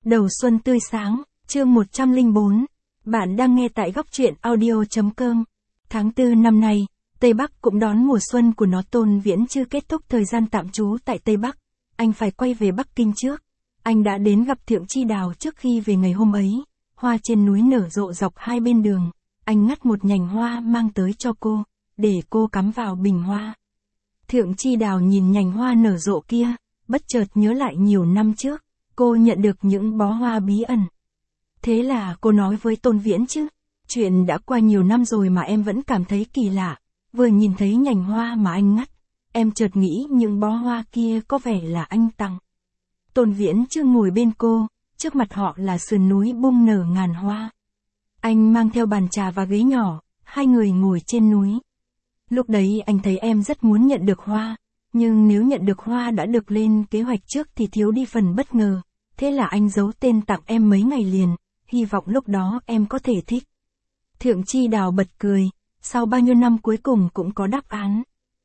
Đầu xuân tươi sáng, chương 104. Bạn đang nghe tại góc truyện audio.com. Tháng 4 năm nay, Tây Bắc cũng đón mùa xuân của nó. Tôn Viễn chưa kết thúc thời gian tạm trú tại Tây Bắc. Anh phải quay về Bắc Kinh trước. Anh đã đến gặp Thượng Chi Đào trước khi về ngày hôm ấy. Hoa trên núi nở rộ dọc hai bên đường. Anh ngắt một nhành hoa mang tới cho cô, để cô cắm vào bình hoa. Thượng Chi Đào nhìn nhành hoa nở rộ kia, bất chợt nhớ lại nhiều năm trước. Cô nhận được những bó hoa bí ẩn. Thế là cô nói với Tôn Viễn chứ. Chuyện đã qua nhiều năm rồi mà em vẫn cảm thấy kỳ lạ. Vừa nhìn thấy nhành hoa mà anh ngắt, em chợt nghĩ những bó hoa kia có vẻ là anh tặng. Tôn Viễn chưa ngồi bên cô, trước mặt họ là sườn núi bung nở ngàn hoa. Anh mang theo bàn trà và ghế nhỏ, hai người ngồi trên núi. Lúc đấy anh thấy em rất muốn nhận được hoa, nhưng nếu nhận được hoa đã được lên kế hoạch trước thì thiếu đi phần bất ngờ. Thế là anh giấu tên tặng em mấy ngày liền, hy vọng lúc đó em có thể thích. Thượng Chi Đào bật cười, sau bao nhiêu năm cuối cùng cũng có đáp án.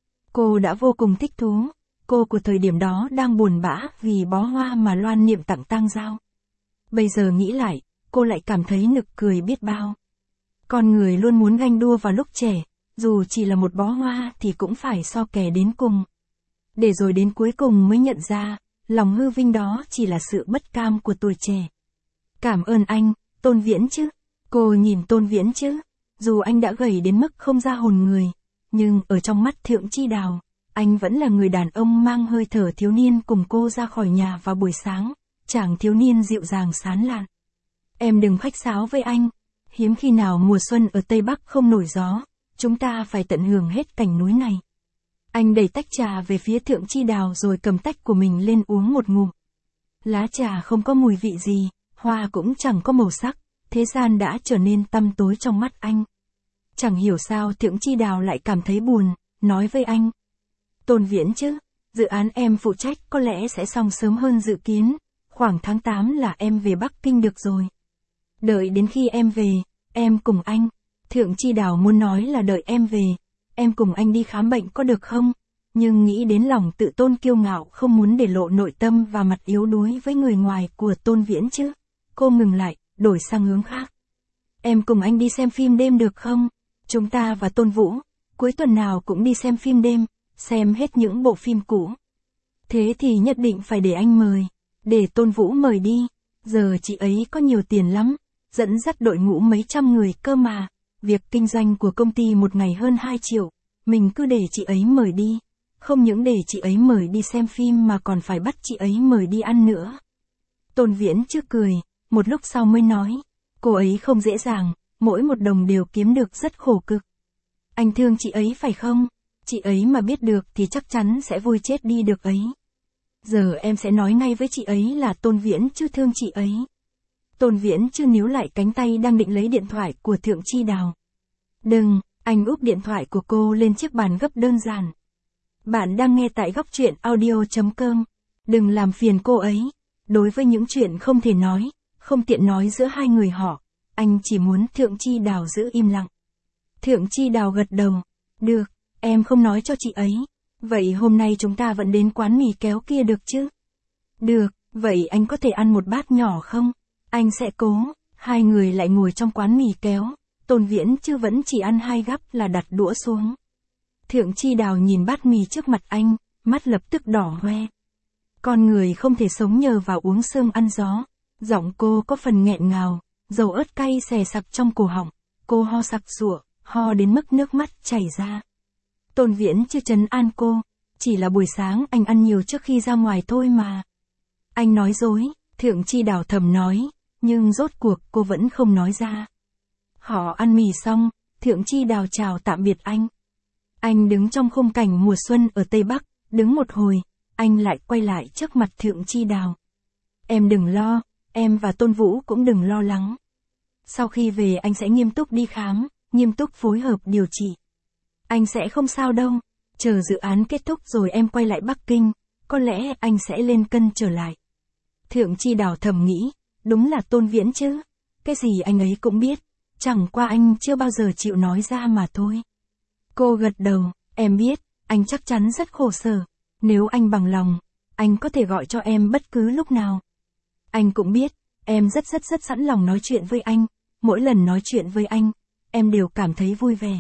Cô đã vô cùng thích thú, cô của thời điểm đó đang buồn bã vì bó hoa mà Loan Niệm tặng Tang Giao. Bây giờ nghĩ lại, cô lại cảm thấy nực cười biết bao. Con người luôn muốn ganh đua vào lúc trẻ, dù chỉ là một bó hoa thì cũng phải so kè đến cùng. Để rồi đến cuối cùng mới nhận ra, lòng hư vinh đó chỉ là sự bất cam của tuổi trẻ. Cảm ơn anh, Tôn Viễn chứ. Cô nhìn Tôn Viễn chứ. Dù anh đã gầy đến mức không ra hồn người, nhưng ở trong mắt Thượng Chi Đào, anh vẫn là người đàn ông mang hơi thở thiếu niên cùng cô ra khỏi nhà vào buổi sáng, chàng thiếu niên dịu dàng sán lạn. Em đừng khách sáo với anh, hiếm khi nào mùa xuân ở Tây Bắc không nổi gió, chúng ta phải tận hưởng hết cảnh núi này. Anh đẩy tách trà về phía Thượng Chi Đào rồi cầm tách của mình lên uống một ngụm. Lá trà không có mùi vị gì, hoa cũng chẳng có màu sắc, thế gian đã trở nên tăm tối trong mắt anh. Chẳng hiểu sao Thượng Chi Đào lại cảm thấy buồn, nói với anh. Tôn Viễn chứ, dự án em phụ trách có lẽ sẽ xong sớm hơn dự kiến, khoảng tháng 8 là em về Bắc Kinh được rồi. Đợi đến khi em về, em cùng anh. Thượng Chi Đào muốn nói là đợi em về, em cùng anh đi khám bệnh có được không? Nhưng nghĩ đến lòng tự tôn kiêu ngạo không muốn để lộ nội tâm và mặt yếu đuối với người ngoài của Tôn Viễn chứ. Cô ngừng lại, đổi sang hướng khác. Em cùng anh đi xem phim đêm được không? Chúng ta và Tôn Vũ, cuối tuần nào cũng đi xem phim đêm, xem hết những bộ phim cũ. Thế thì nhất định phải để anh mời, để Tôn Vũ mời đi. Giờ chị ấy có nhiều tiền lắm, dẫn dắt đội ngũ mấy trăm người cơ mà. Việc kinh doanh của công ty một ngày hơn 2 triệu, mình cứ để chị ấy mời đi. Không những để chị ấy mời đi xem phim mà còn phải bắt chị ấy mời đi ăn nữa. Tôn Viễn trước cười, một lúc sau mới nói, cô ấy không dễ dàng, mỗi một đồng đều kiếm được rất khổ cực. Anh thương chị ấy phải không? Chị ấy mà biết được thì chắc chắn sẽ vui chết đi được ấy. Giờ em sẽ nói ngay với chị ấy là Tôn Viễn chưa thương chị ấy. Tôn Viễn chưa níu lại cánh tay đang định lấy điện thoại của Thượng Chi Đào. Đừng, anh úp điện thoại của cô lên chiếc bàn gấp đơn giản. Bạn đang nghe tại góc truyện audio.com. Đừng làm phiền cô ấy. Đối với những chuyện không thể nói, không tiện nói giữa hai người họ, anh chỉ muốn Thượng Chi Đào giữ im lặng. Thượng Chi Đào gật đầu. Được, em không nói cho chị ấy. Vậy hôm nay chúng ta vẫn đến quán mì kéo kia được chứ? Được, vậy anh có thể ăn một bát nhỏ không? Anh sẽ cố. Hai người lại ngồi trong quán mì kéo. Tôn Viễn chứ vẫn chỉ ăn 2 gắp là đặt đũa xuống. Thượng Chi Đào nhìn bát mì trước mặt anh, mắt lập tức đỏ hoe. Con người không thể sống nhờ vào uống sương ăn gió. Giọng cô có phần nghẹn ngào, dầu ớt cay xè sặc trong cổ họng. Cô ho sặc sụa, ho đến mức nước mắt chảy ra. Tôn Viễn chưa trấn an cô, chỉ là buổi sáng anh ăn nhiều trước khi ra ngoài thôi mà. Anh nói dối, Thượng Chi Đào thầm nói, nhưng rốt cuộc cô vẫn không nói ra. Họ ăn mì xong, Thượng Chi Đào chào tạm biệt anh. Anh đứng trong khung cảnh mùa xuân ở Tây Bắc, đứng một hồi, anh lại quay lại trước mặt Thượng Chi Đào. Em đừng lo, em và Tôn Vũ cũng đừng lo lắng. Sau khi về anh sẽ nghiêm túc đi khám, nghiêm túc phối hợp điều trị. Anh sẽ không sao đâu, chờ dự án kết thúc rồi em quay lại Bắc Kinh, có lẽ anh sẽ lên cân trở lại. Thượng Chi Đào thầm nghĩ, đúng là Tôn Viễn chứ, cái gì anh ấy cũng biết, chẳng qua anh chưa bao giờ chịu nói ra mà thôi. Cô gật đầu, em biết, anh chắc chắn rất khổ sở, nếu anh bằng lòng, anh có thể gọi cho em bất cứ lúc nào. Anh cũng biết, Em rất sẵn lòng nói chuyện với anh, mỗi lần nói chuyện với anh, em đều cảm thấy vui vẻ.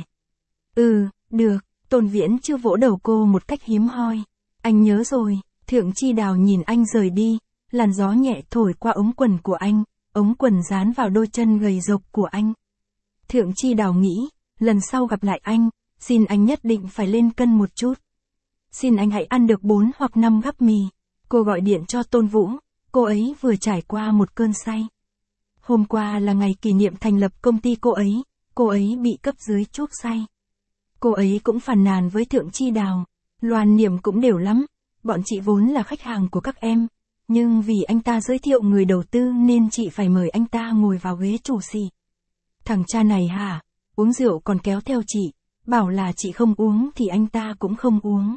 Được, Tôn Viễn chưa vỗ đầu cô một cách hiếm hoi. Anh nhớ rồi, Thượng Chi Đào nhìn anh rời đi, làn gió nhẹ thổi qua ống quần của anh, ống quần dán vào đôi chân gầy rộc của anh. Thượng Chi Đào nghĩ, lần sau gặp lại anh, xin anh nhất định phải lên cân một chút. Xin anh hãy ăn được 4 hoặc 5 gắp mì. Cô gọi điện cho Tôn Vũ, cô ấy vừa trải qua một cơn say. Hôm qua là ngày kỷ niệm thành lập công ty cô ấy bị cấp dưới chuốc say. Cô ấy cũng phàn nàn với Thượng Chi Đào, Loan Niệm cũng đều lắm, bọn chị vốn là khách hàng của các em, nhưng vì anh ta giới thiệu người đầu tư nên chị phải mời anh ta ngồi vào ghế chủ xì. Thằng cha này hả, uống rượu còn kéo theo chị, bảo là chị không uống thì anh ta cũng không uống.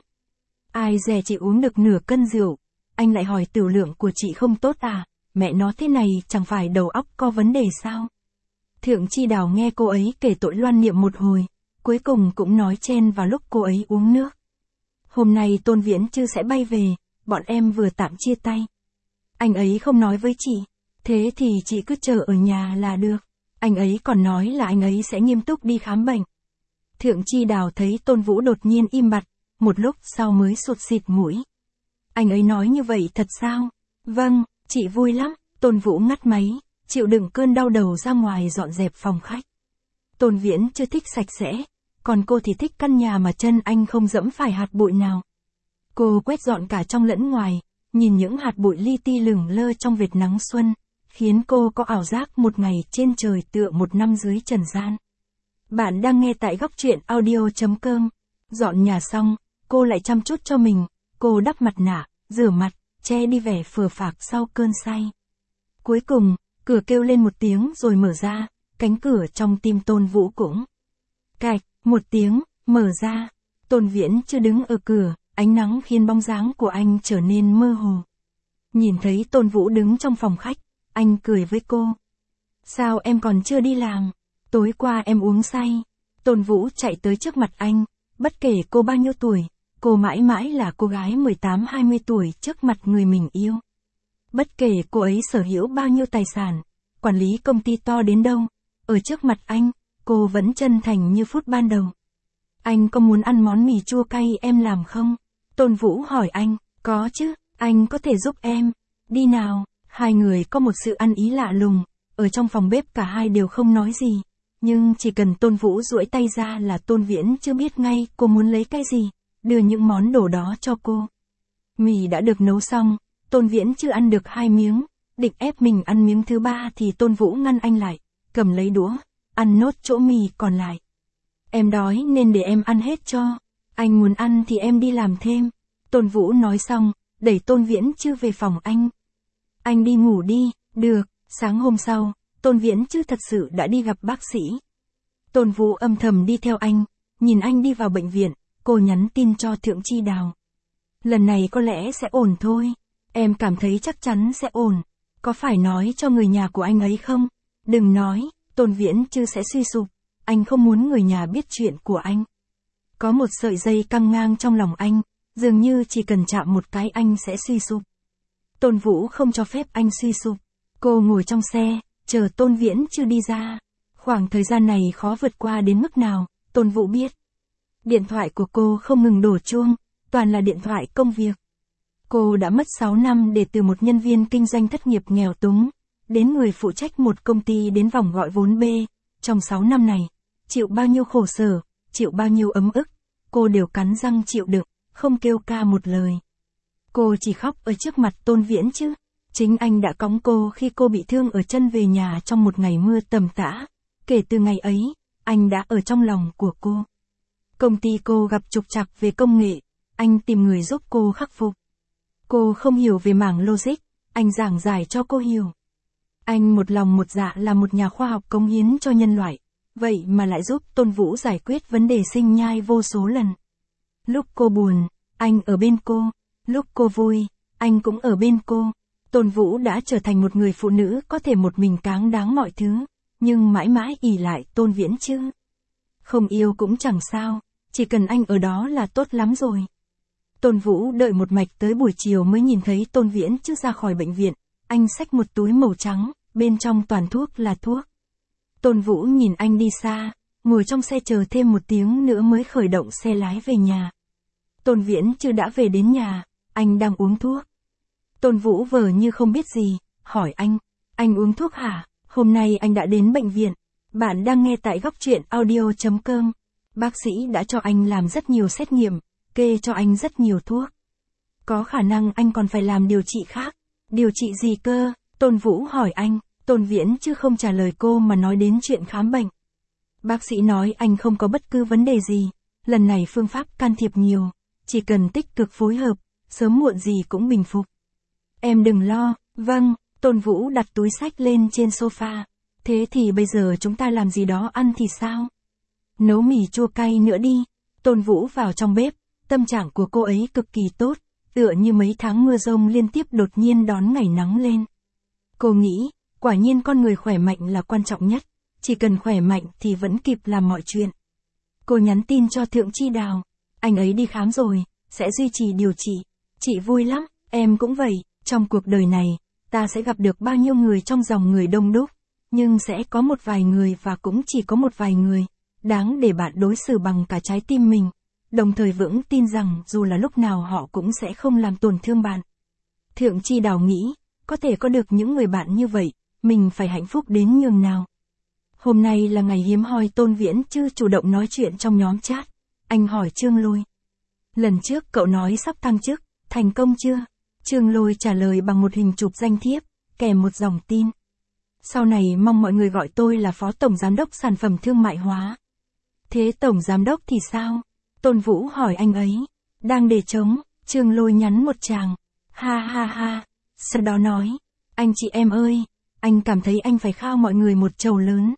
Ai dè chị uống được nửa cân rượu, anh lại hỏi tiểu lượng của chị không tốt à, mẹ nó thế này chẳng phải đầu óc có vấn đề sao? Thượng Chi Đào nghe cô ấy kể tội Loan Niệm một hồi, cuối cùng cũng nói chen vào lúc cô ấy uống nước. Hôm nay Tôn Viễn Chư sẽ bay về, bọn em vừa tạm chia tay. Anh ấy không nói với chị, thế thì chị cứ chờ ở nhà là được. Anh ấy còn nói là anh ấy sẽ nghiêm túc đi khám bệnh. Thượng Chi Đào thấy Tôn Vũ đột nhiên im bặt, một lúc sau mới sụt xịt mũi. Anh ấy nói như vậy thật sao? Vâng, chị vui lắm. Tôn Vũ ngắt máy, chịu đựng cơn đau đầu ra ngoài dọn dẹp phòng khách. Tôn Viễn chưa thích sạch sẽ, còn cô thì thích căn nhà mà chân anh không dẫm phải hạt bụi nào. Cô quét dọn cả trong lẫn ngoài, nhìn những hạt bụi li ti lửng lơ trong vệt nắng xuân, khiến cô có ảo giác một ngày trên trời tựa một năm dưới trần gian. Bạn đang nghe tại góc truyện audio.com. Dọn nhà xong, cô lại chăm chút cho mình, cô đắp mặt nạ, rửa mặt, che đi vẻ phờ phạc sau cơn say. Cuối cùng, cửa kêu lên một tiếng rồi mở ra, cánh cửa trong tim Tôn Vũ cũng cạch, một tiếng, mở ra. Tôn Viễn chưa đứng ở cửa, ánh nắng khiến bóng dáng của anh trở nên mơ hồ. Nhìn thấy Tôn Vũ đứng trong phòng khách, anh cười với cô. Sao em còn chưa đi làm? Tối qua em uống say. Tôn Vũ chạy tới trước mặt anh, bất kể cô bao nhiêu tuổi, cô mãi mãi là cô gái 18-20 tuổi trước mặt người mình yêu. Bất kể cô ấy sở hữu bao nhiêu tài sản, quản lý công ty to đến đâu, ở trước mặt anh, cô vẫn chân thành như phút ban đầu. Anh có muốn ăn món mì chua cay em làm không? Tôn Vũ hỏi anh. Có chứ, anh có thể giúp em. Đi nào. Hai người có một sự ăn ý lạ lùng, ở trong phòng bếp cả hai đều không nói gì. Nhưng chỉ cần Tôn Vũ duỗi tay ra là Tôn Viễn chưa biết ngay cô muốn lấy cái gì, đưa những món đồ đó cho cô. Mì đã được nấu xong, Tôn Viễn chưa ăn được 2 miếng, định ép mình ăn miếng thứ 3 thì Tôn Vũ ngăn anh lại, cầm lấy đũa, ăn nốt chỗ mì còn lại. Em đói nên để em ăn hết cho, anh muốn ăn thì em đi làm thêm. Tôn Vũ nói xong, đẩy Tôn Viễn chưa về phòng anh. Anh đi ngủ đi. Được. Sáng hôm sau, Tôn Viễn Chư thật sự đã đi gặp bác sĩ. Tôn Vũ âm thầm đi theo anh, nhìn anh đi vào bệnh viện, cô nhắn tin cho Thượng Chi Đào. Lần này có lẽ sẽ ổn thôi, em cảm thấy chắc chắn sẽ ổn, có phải nói cho người nhà của anh ấy không? Đừng nói, Tôn Viễn Chư sẽ suy sụp, anh không muốn người nhà biết chuyện của anh. Có một sợi dây căng ngang trong lòng anh, dường như chỉ cần chạm một cái anh sẽ suy sụp. Tôn Vũ không cho phép anh suy sụp. Cô ngồi trong xe, chờ Tôn Viễn Chư đi ra. Khoảng thời gian này khó vượt qua đến mức nào, Tôn Vũ biết. Điện thoại của cô không ngừng đổ chuông, toàn là điện thoại công việc. Cô đã mất 6 năm để từ một nhân viên kinh doanh thất nghiệp nghèo túng, đến người phụ trách một công ty đến vòng gọi vốn B. Trong 6 năm này, chịu bao nhiêu khổ sở, chịu bao nhiêu ấm ức, cô đều cắn răng chịu đựng, không kêu ca một lời. Cô chỉ khóc ở trước mặt Tôn Viễn Chư. Chính anh đã cõng cô khi cô bị thương ở chân về nhà trong một ngày mưa tầm tã. Kể từ ngày ấy, anh đã ở trong lòng của cô. Công ty cô gặp trục trặc về công nghệ, anh tìm người giúp cô khắc phục. Cô không hiểu về mảng logic, anh giảng giải cho cô hiểu. Anh một lòng một dạ là một nhà khoa học cống hiến cho nhân loại, vậy mà lại giúp Tôn Vũ giải quyết vấn đề sinh nhai vô số lần. Lúc cô buồn, anh ở bên cô, lúc cô vui, anh cũng ở bên cô. Tôn Vũ đã trở thành một người phụ nữ có thể một mình cáng đáng mọi thứ, nhưng mãi mãi ỷ lại Tôn Viễn Chư. Không yêu cũng chẳng sao, chỉ cần anh ở đó là tốt lắm rồi. Tôn Vũ đợi một mạch tới buổi chiều mới nhìn thấy Tôn Viễn Chư ra khỏi bệnh viện, anh xách một túi màu trắng, bên trong toàn thuốc là thuốc. Tôn Vũ nhìn anh đi xa, ngồi trong xe chờ thêm 1 tiếng nữa mới khởi động xe lái về nhà. Tôn Viễn Chư đã về đến nhà, anh đang uống thuốc. Tôn Vũ vờ như không biết gì, hỏi anh uống thuốc hả? Hôm nay anh đã đến bệnh viện. Bạn đang nghe tại Góc Truyện Audio.com. Bác sĩ đã cho anh làm rất nhiều xét nghiệm, kê cho anh rất nhiều thuốc. Có khả năng anh còn phải làm điều trị khác. Điều trị gì cơ? Tôn Vũ hỏi anh. Tôn Viễn Chư không trả lời cô mà nói đến chuyện khám bệnh. Bác sĩ nói anh không có bất cứ vấn đề gì. Lần này phương pháp can thiệp nhiều, chỉ cần tích cực phối hợp, sớm muộn gì cũng bình phục. Em đừng lo. Vâng. Tôn Vũ đặt túi xách lên trên sofa. Thế thì bây giờ chúng ta làm gì đó ăn thì sao? Nấu mì chua cay nữa đi. Tôn Vũ vào trong bếp, tâm trạng của cô ấy cực kỳ tốt, tựa như mấy tháng mưa rông liên tiếp đột nhiên đón ngày nắng lên. Cô nghĩ, quả nhiên con người khỏe mạnh là quan trọng nhất, chỉ cần khỏe mạnh thì vẫn kịp làm mọi chuyện. Cô nhắn tin cho Thượng Chi Đào, anh ấy đi khám rồi, sẽ duy trì điều trị. Chị vui lắm, em cũng vậy, trong cuộc đời này, ta sẽ gặp được bao nhiêu người trong dòng người đông đúc, nhưng sẽ có một vài người và cũng chỉ có một vài người, đáng để bạn đối xử bằng cả trái tim mình, đồng thời vững tin rằng dù là lúc nào họ cũng sẽ không làm tổn thương bạn. Thượng Chi Đào nghĩ, có thể có được những người bạn như vậy, mình phải hạnh phúc đến nhường nào. Hôm nay là ngày hiếm hoi Tôn Viễn Chư chủ động nói chuyện trong nhóm chat. Anh hỏi Trương Lôi. Lần trước cậu nói sắp thăng chức, thành công chưa? Trương Lôi trả lời bằng một hình chụp danh thiếp, kèm một dòng tin. Sau này mong mọi người gọi tôi là Phó Tổng Giám đốc Sản phẩm Thương mại Hóa. Thế Tổng Giám đốc thì sao? Tôn Vũ hỏi anh ấy. Đang để trống, Trương Lôi nhắn một tràng. Ha ha ha. Sau đó nói. Anh chị em ơi, anh cảm thấy anh phải khao mọi người một chầu lớn.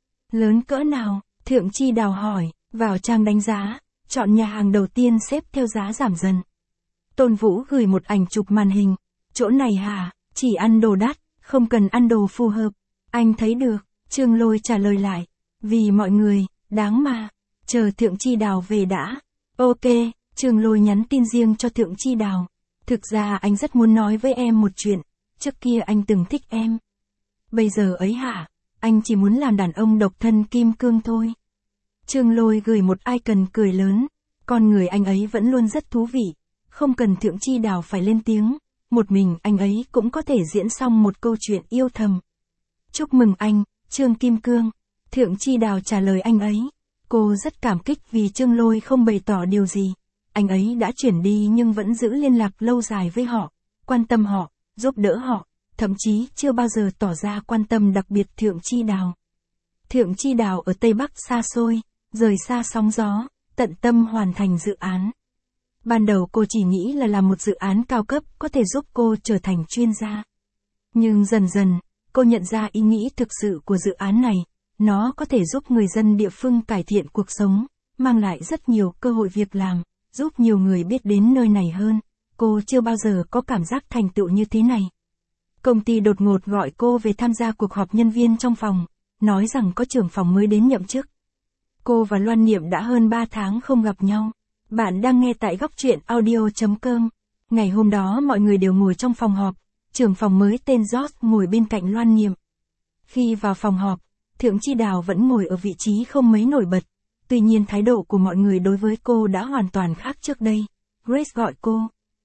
Lớn cỡ nào? Thượng Chi Đào hỏi. Vào trang đánh giá, chọn nhà hàng đầu tiên xếp theo giá giảm dần. Tôn Vũ gửi một ảnh chụp màn hình. Chỗ này hả? Chỉ ăn đồ đắt, không cần ăn đồ phù hợp. Anh thấy được, Trương Lôi trả lời lại. Vì mọi người, đáng mà. Chờ Thượng Chi Đào về đã. Ok, Trương Lôi nhắn tin riêng cho Thượng Chi Đào. Thực ra anh rất muốn nói với em một chuyện. Trước kia anh từng thích em. Bây giờ ấy hả? Anh chỉ muốn làm đàn ông độc thân kim cương thôi. Trương Lôi gửi một icon cười lớn. Con người anh ấy vẫn luôn rất thú vị. Không cần Thượng Chi Đào phải lên tiếng. Một mình anh ấy cũng có thể diễn xong một câu chuyện yêu thầm. Chúc mừng anh, Trương Kim Cương. Thượng Chi Đào trả lời anh ấy. Cô rất cảm kích vì Trương Lôi không bày tỏ điều gì. Anh ấy đã chuyển đi nhưng vẫn giữ liên lạc lâu dài với họ, quan tâm họ, giúp đỡ họ, thậm chí chưa bao giờ tỏ ra quan tâm đặc biệt Thượng Chi Đào. Thượng Chi Đào ở Tây Bắc xa xôi, rời xa sóng gió, tận tâm hoàn thành dự án. Ban đầu cô chỉ nghĩ là làm một dự án cao cấp có thể giúp cô trở thành chuyên gia. Nhưng dần dần, cô nhận ra ý nghĩ thực sự của dự án này, nó có thể giúp người dân địa phương cải thiện cuộc sống, mang lại rất nhiều cơ hội việc làm, giúp nhiều người biết đến nơi này hơn. Cô chưa bao giờ có cảm giác thành tựu như thế này. Công ty đột ngột gọi cô về tham gia cuộc họp nhân viên trong phòng, nói rằng có trưởng phòng mới đến nhậm chức. Cô và Loan Niệm đã hơn 3 tháng không gặp nhau. Bạn đang nghe tại Góc Truyện Audio.com. Ngày hôm đó mọi người đều ngồi trong phòng họp, trưởng phòng mới tên George ngồi bên cạnh Loan Niệm. Khi vào phòng họp, Thượng Chi Đào vẫn ngồi ở vị trí không mấy nổi bật. Tuy nhiên thái độ của mọi người đối với cô đã hoàn toàn khác trước đây. Grace gọi cô.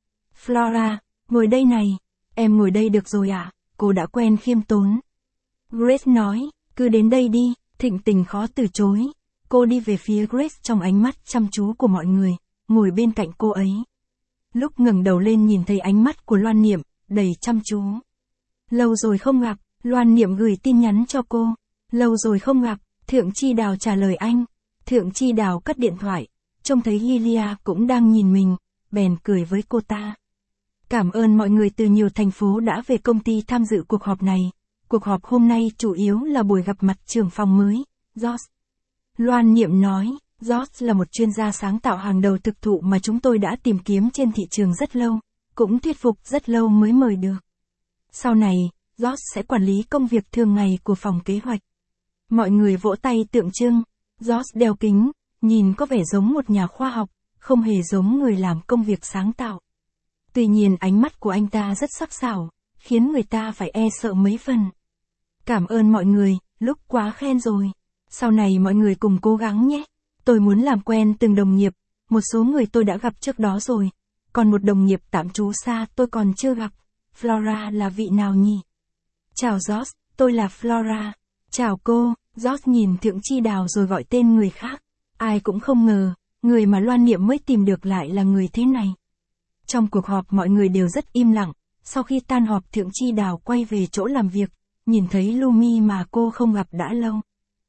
Flora, ngồi đây này. Em ngồi đây được rồi ạ, cô đã quen khiêm tốn. Grace nói, cứ đến đây đi, Thịnh Tình khó từ chối. Cô đi về phía Grace trong ánh mắt chăm chú của mọi người, ngồi bên cạnh cô ấy. Lúc ngẩng đầu lên nhìn thấy ánh mắt của Loan Niệm, đầy chăm chú. Lâu rồi không gặp, Loan Niệm gửi tin nhắn cho cô. Lâu rồi không gặp, Thượng Chi Đào trả lời anh. Thượng Chi Đào cất điện thoại, trông thấy Lilia cũng đang nhìn mình, bèn cười với cô ta. Cảm ơn mọi người từ nhiều thành phố đã về công ty tham dự cuộc họp này. Cuộc họp hôm nay chủ yếu là buổi gặp mặt trưởng phòng mới, George. Loan Niệm nói, George là một chuyên gia sáng tạo hàng đầu thực thụ mà chúng tôi đã tìm kiếm trên thị trường rất lâu, cũng thuyết phục rất lâu mới mời được. Sau này, George sẽ quản lý công việc thường ngày của phòng kế hoạch. Mọi người vỗ tay tượng trưng. George đeo kính, nhìn có vẻ giống một nhà khoa học, không hề giống người làm công việc sáng tạo. Tuy nhiên ánh mắt của anh ta rất sắc sảo, khiến người ta phải e sợ mấy phần. Cảm ơn mọi người, lúc quá khen rồi. Sau này mọi người cùng cố gắng nhé. Tôi muốn làm quen từng đồng nghiệp, một số người tôi đã gặp trước đó rồi. Còn một đồng nghiệp tạm trú xa tôi còn chưa gặp. Flora là vị nào nhỉ? Chào George, tôi là Flora. Chào cô, George nhìn Thượng Chi Đào rồi gọi tên người khác. Ai cũng không ngờ, người mà Loan Niệm mới tìm được lại là người thế này. Trong cuộc họp mọi người đều rất im lặng. Sau khi tan họp Thượng Chi Đào quay về chỗ làm việc, nhìn thấy Lumi mà cô không gặp đã lâu.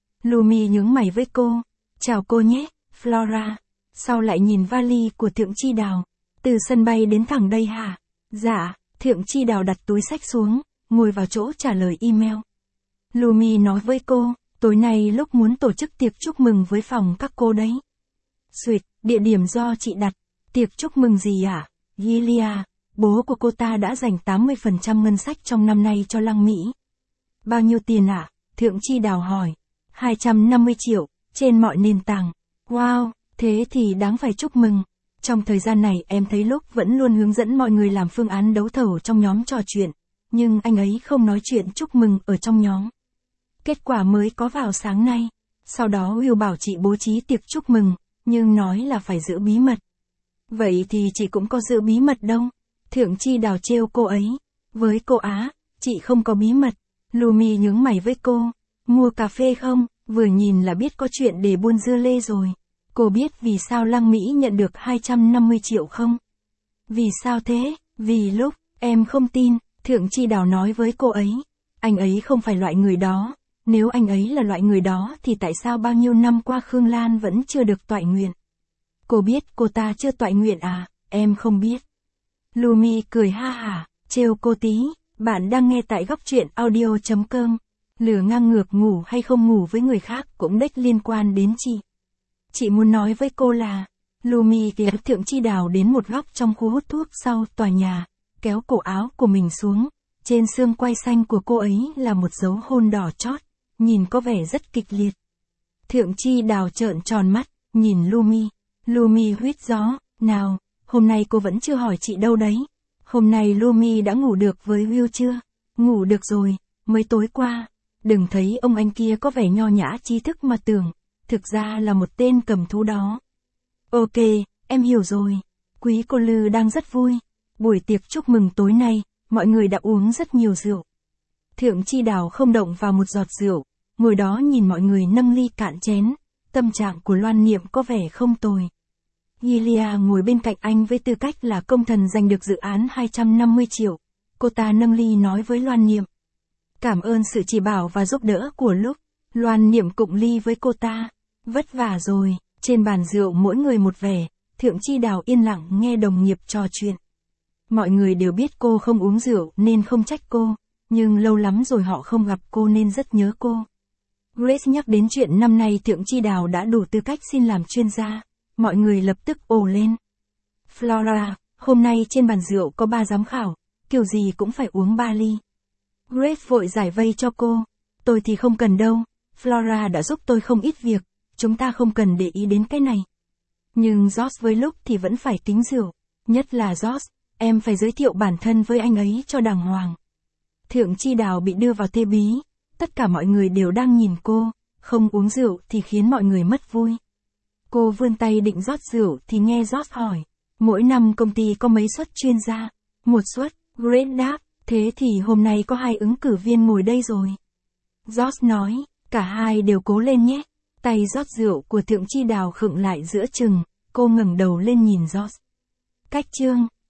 Lumi nhướng mày với cô. Chào cô nhé, Flora. Sau lại nhìn vali của Thượng Chi Đào. Từ sân bay đến thẳng đây hả? Dạ, Thượng Chi Đào đặt túi xách xuống, ngồi vào chỗ trả lời email. Lumi nói với cô, tối nay lúc muốn tổ chức tiệc chúc mừng với phòng các cô đấy. Sweet, địa điểm do chị đặt. Tiệc chúc mừng gì à? Gilia, bố của cô ta đã dành 80% ngân sách trong năm nay cho Lăng Mỹ. Bao nhiêu tiền ạ? Thượng Chi Đào hỏi. 250 triệu, trên mọi nền tảng. Wow, thế thì đáng phải chúc mừng. Trong thời gian này em thấy lúc vẫn luôn hướng dẫn mọi người làm phương án đấu thầu trong nhóm trò chuyện. Nhưng anh ấy không nói chuyện chúc mừng ở trong nhóm. Kết quả mới có vào sáng nay. Sau đó Will bảo chị bố trí tiệc chúc mừng, nhưng nói là phải giữ bí mật. Vậy thì chị cũng có giữ bí mật đâu. Thượng Chi Đào trêu cô ấy. Với cô Á, chị không có bí mật. Lumi nhướng mày với cô. Mua cà phê không? Vừa nhìn là biết có chuyện để buôn dưa lê rồi. Cô biết vì sao Lăng Mỹ nhận được 250 triệu không? Vì sao thế? Vì lúc, em không tin, Thượng Chi Đào nói với cô ấy. Anh ấy không phải loại người đó. Nếu anh ấy là loại người đó thì tại sao bao nhiêu năm qua Khương Lan vẫn chưa được toại nguyện? Cô biết cô ta chưa toại nguyện à? Em không biết. Lumi cười ha hả, trêu cô tí. Bạn đang nghe tại góc truyện audio.com. Lừa ngang ngược ngủ hay không ngủ với người khác cũng đếch liên quan đến chị. Chị muốn nói với cô là, Lumi kéo Thượng Chi Đào đến một góc trong khu hút thuốc sau tòa nhà, kéo cổ áo của mình xuống. Trên xương quai xanh của cô ấy là một dấu hôn đỏ chót, nhìn có vẻ rất kịch liệt. Thượng Chi Đào trợn tròn mắt, nhìn Lumi. Lumi huýt gió, nào, hôm nay cô vẫn chưa hỏi chị đâu đấy. Hôm nay Lumi đã ngủ được với Will chưa? Ngủ được rồi, mới tối qua. Đừng thấy ông anh kia có vẻ nho nhã trí thức mà tưởng, thực ra là một tên cầm thú đó. Ok, em hiểu rồi. Quý cô Lư đang rất vui. Buổi tiệc chúc mừng tối nay, mọi người đã uống rất nhiều rượu. Thượng Chi Đào không động vào một giọt rượu, ngồi đó nhìn mọi người nâng ly cạn chén. Tâm trạng của Loan Niệm có vẻ không tồi. Gilia ngồi bên cạnh anh với tư cách là công thần giành được dự án 250 triệu. Cô ta nâng ly nói với Loan Niệm. Cảm ơn sự chỉ bảo và giúp đỡ của lúc. Loan Niệm cụng ly với cô ta. Vất vả rồi, trên bàn rượu mỗi người một vẻ, Thượng Chi Đào yên lặng nghe đồng nghiệp trò chuyện. Mọi người đều biết cô không uống rượu nên không trách cô, nhưng lâu lắm rồi họ không gặp cô nên rất nhớ cô. Grace nhắc đến chuyện năm nay Thượng Chi Đào đã đủ tư cách xin làm chuyên gia. Mọi người lập tức ồ lên. Flora, hôm nay trên bàn rượu có 3 giám khảo, kiểu gì cũng phải uống 3 ly. Grace vội giải vây cho cô. Tôi thì không cần đâu, Flora đã giúp tôi không ít việc, chúng ta không cần để ý đến cái này. Nhưng George với lúc thì vẫn phải tính rượu, nhất là George, em phải giới thiệu bản thân với anh ấy cho đàng hoàng. Thượng Chi Đào bị đưa vào thê bí, tất cả mọi người đều đang nhìn cô, không uống rượu thì khiến mọi người mất vui. Cô vươn tay định rót rượu thì nghe George hỏi, mỗi năm công ty có mấy suất chuyên gia? Một suất, Grace đáp, thế thì hôm nay có 2 ứng cử viên ngồi đây rồi. George nói, cả hai đều cố lên nhé. Tay rót rượu của Thượng Chi Đào khựng lại giữa chừng, cô ngẩng đầu lên nhìn George. Cách chương